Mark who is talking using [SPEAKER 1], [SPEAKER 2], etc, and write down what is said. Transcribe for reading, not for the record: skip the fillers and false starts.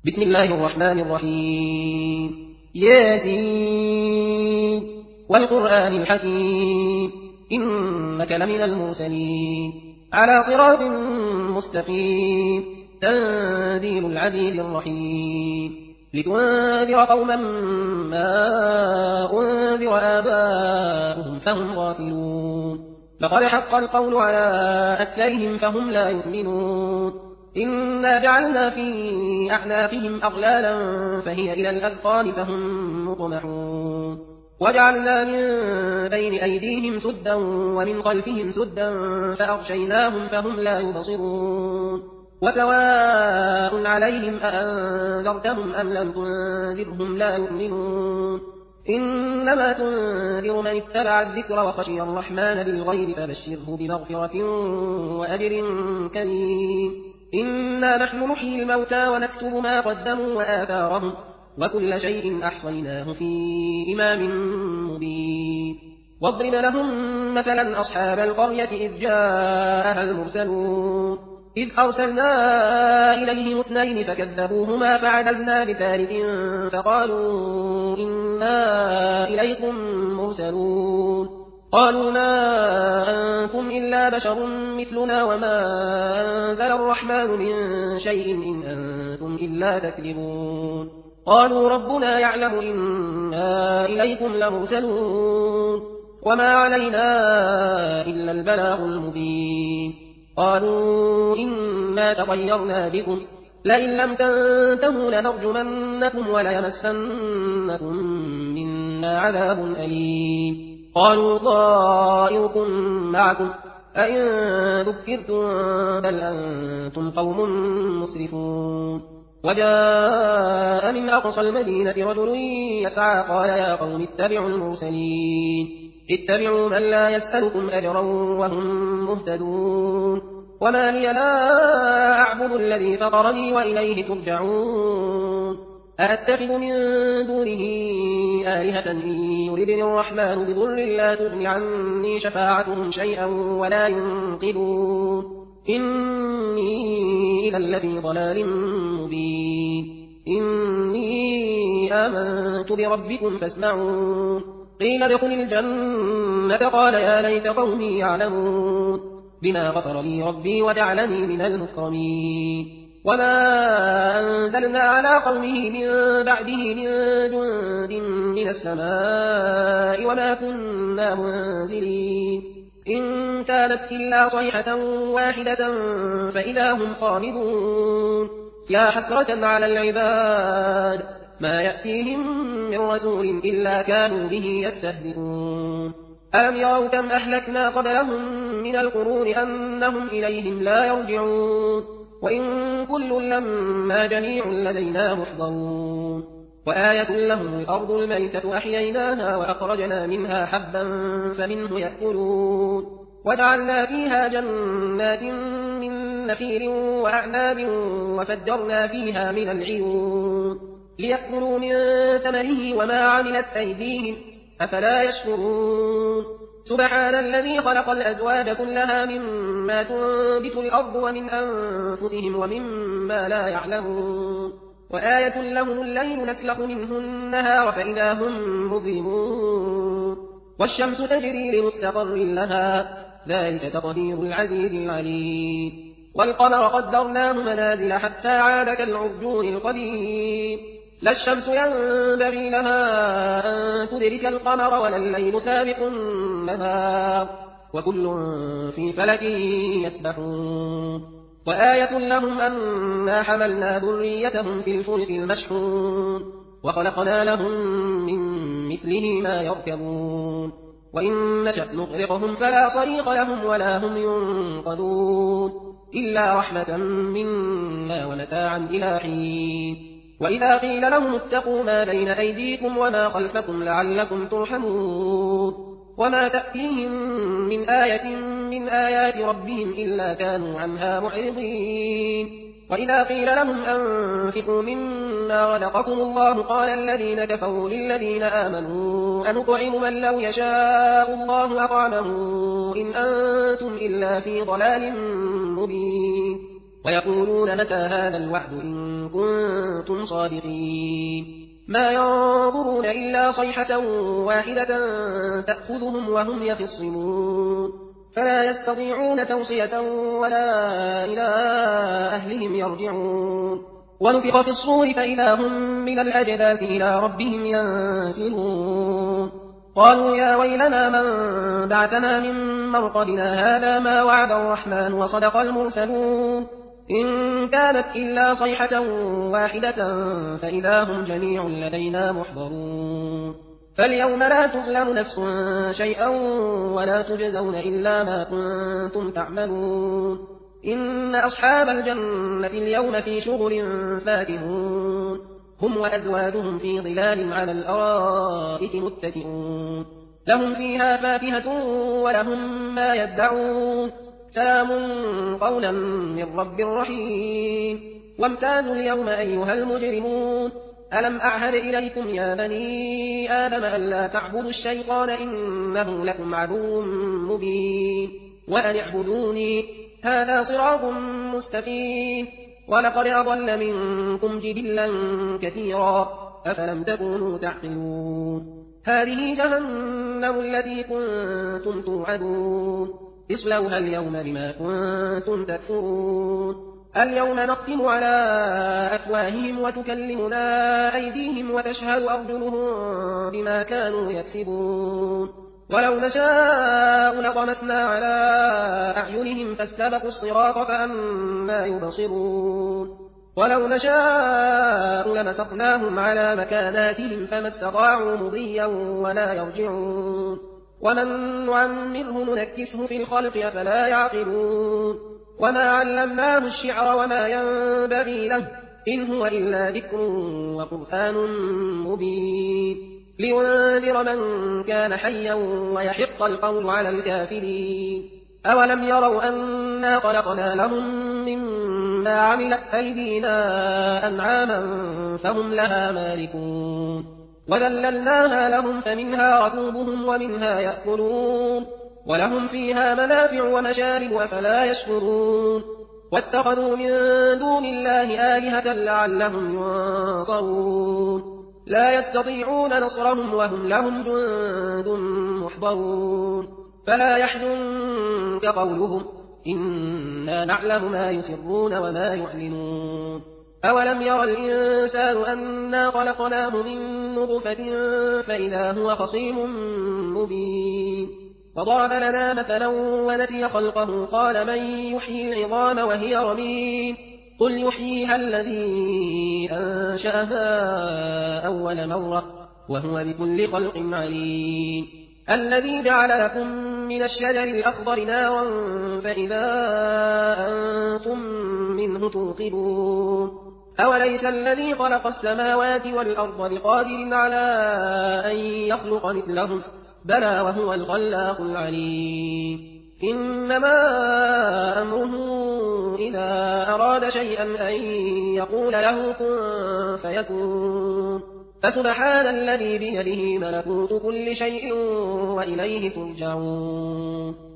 [SPEAKER 1] بسم الله الرحمن الرحيم ياسين والقرآن الحكيم إنك لمن المرسلين على صراط مستقيم تنزيل العزيز الرحيم لتنذر قوما ما أنذر آباؤهم فهم غافلون لقد حق القول على أكثرهم فهم لا يؤمنون إنا جعلنا في أعناقهم أغلالا فهي إلى الأذقان فهم مطمحون وجعلنا من بين أيديهم سدا ومن خلفهم سدا فأغشيناهم فهم لا يبصرون وسواء عليهم أأنذرتهم أم لم تنذرهم لا يؤمنون إنما تنذر من اتبع الذكر وخشي الرحمن بالغيب فبشره بمغفرة وأجر كريم إنا نحن نحيي الموتى ونكتب ما قدموا وآثارهم وكل شيء أحصيناه في إمام مبين واضرب لهم مثلا أصحاب القرية إذ جاءها المرسلون إذ أرسلنا إليهم اثنين فكذبوهما فعززنا بثالث فقالوا إنا إليكم مرسلون قالوا ما أنتم إلا بشر مثلنا وما أنزل الرحمن من شيء إن أنتم إلا تكذبون قالوا ربنا يعلم إنا إليكم لمرسلون وما علينا إلا البلاغ المبين قالوا إنا تطيرنا بكم لئن لم تنتهوا لنرجمنكم وليمسنكم منا عذاب أليم قالوا طائركم معكم أئن ذكرتم بل أنتم قوم مسرفون وجاء من أقصى المدينة رجل يسعى قال يا قوم اتبعوا المرسلين اتبعوا من لا يسألكم أجرا وهم مهتدون وما لي لا أعبد الذي فطرني وإليه ترجعون أأتخذ من دونه آلهة إن يردني الرحمن بضر لا تغن عني شفاعتهم شيئا ولا ينقذون إني إذا لفي ضلال مبين إني آمنت بربكم فاسمعون قيل ادخل الجنة قال يا ليت قومي يعلمون بما غفر لي ربي وجعلني من المكرمين وما أنزلنا على قومه من بعده من جند من السماء وما كنا منزلين إن كانت إلا صيحة واحدة فإذا هم خامدون يا حسرة على العباد ما يأتيهم من رسول إلا كانوا به يستهزئون ألم يروا كم أهلكنا قبلهم من القرون أنهم إليهم لا يرجعون وإن كل لما جميع لدينا محضرون وآية لهم الأرض الميتة أحييناها وأخرجنا منها حبا فمنه يأكلون وجعلنا فيها جنات من نخيل وأعناب وفجرنا فيها من العيون ليأكلوا من ثمره وما عملت أيديهم أفلا يشكرون سبحان الذي خلق الأزواج كلها مما تنبت الأرض ومن أنفسهم ومما لا يعلمون وآية لهم الليل نسلخ منه النهار فإذا هم مظلمون والشمس تجري لمستقر لها ذلك تقدير العزيز العليم والقمر قدرناه منازل حتى عاد كالعرجون القديم لا الشمس ينبغي لها أن تدرك القمر ولا الليل سابق النهار وكل في فلك يسبحون وآية لهم أنا حملنا ذريتهم في الفلك المشحون وخلقنا لهم من مثله ما يركبون وإن نشأ نغرقهم فلا صريخ لهم ولا هم ينقذون إلا رحمة منا ومتاعا إلى حين وإذا قيل لهم اتقوا ما بين أيديكم وما خلفكم لعلكم ترحمون وما تأتيهم من آية من آيات ربهم إلا كانوا عنها معرضين وإذا قيل لهم أنفقوا مما رزقكم الله قال الذين كفروا للذين آمنوا أنطعم من لو يشاء الله أطعمه إن أنتم إلا في ضلال مبين ويقولون متى هذا الوعد إن كنتم كنتم صادقين ما ينظرون إلا صيحة واحدة تأخذهم وهم يخصمون فلا يستطيعون توصية ولا إلى أهلهم يرجعون ونفخ في الصور فإذا هم من الأجداث إلى ربهم ينسلون قالوا يا ويلنا من بعثنا من مرقدنا هذا ما وعد الرحمن وصدق المرسلون إن كانت إلا صيحة واحدة فإذا هم جميع لدينا محضرون فاليوم لا تظلم نفس شيئا ولا تجزون إلا ما كنتم تعملون إن أصحاب الجنة اليوم في شغل فاكهون هم وأزواجهم في ظلال على الأرائك متكئون لهم فيها فاكهة ولهم ما يدعون سلام قولا من رب رحيم وامتازوا اليوم أيها المجرمون ألم أعهد إليكم يا بني آدم ألا تعبدوا الشيطان إنه لكم عدو مبين وأن اعبدوني هذا صراط مستقيم ولقد أضل منكم جبلا كثيرا أفلم تكونوا تعقلون هذه جهنم التي كنتم توعدون اصلوها اليوم بما كنتم تكفرون اليوم نختم على أفواههم وتكلمنا أيديهم وتشهد أرجلهم بما كانوا يكسبون ولو نشاء لطمسنا على أعينهم فاستبقوا الصراط فأنى يبصرون ولو نشاء لمسخناهم على مكاناتهم فما استطاعوا مضيا ولا يرجعون ومن نعمره ننكسه في الخلق أفلا يعقلون وما علمناه الشعر وما ينبغي له إن هو إلا ذكر وقرآن مبين لينذر من كان حيا ويحق القول على الكافرين أولم يروا أنا خلقنا لهم مما عملت أيدينا أنعاما فهم لها مالكون وذللناها لهم فمنها ركوبهم ومنها يأكلون ولهم فيها منافع ومشارب أفلا يشكرون واتخذوا من دون الله آلهة لعلهم ينصرون لا يستطيعون نصرهم وهم لهم جند محضرون فلا يحزنك قولهم إنا نعلم ما يسرون وما يعلنون أولم ير الإنسان أنا خلقناه من نطفة فإذا هو خصيم مبين وضرب لنا مثلا ونسي خلقه قال من يحيي العظام وهي رميم قل يحييها الذي أنشأها أول مرة وهو بكل خلق عليم الذي جعل لكم من الشجر الأخضر نارا فإذا أنتم منه توقدون أوليس الذي خلق السماوات والأرض بقادر على أن يخلق مثلهم بلى وهو الخلاق العليم إنما أمره إذا أراد شيئا أن يقول له كن فيكون فسبحان الذي بيده ملكوت كل شيء وإليه ترجعون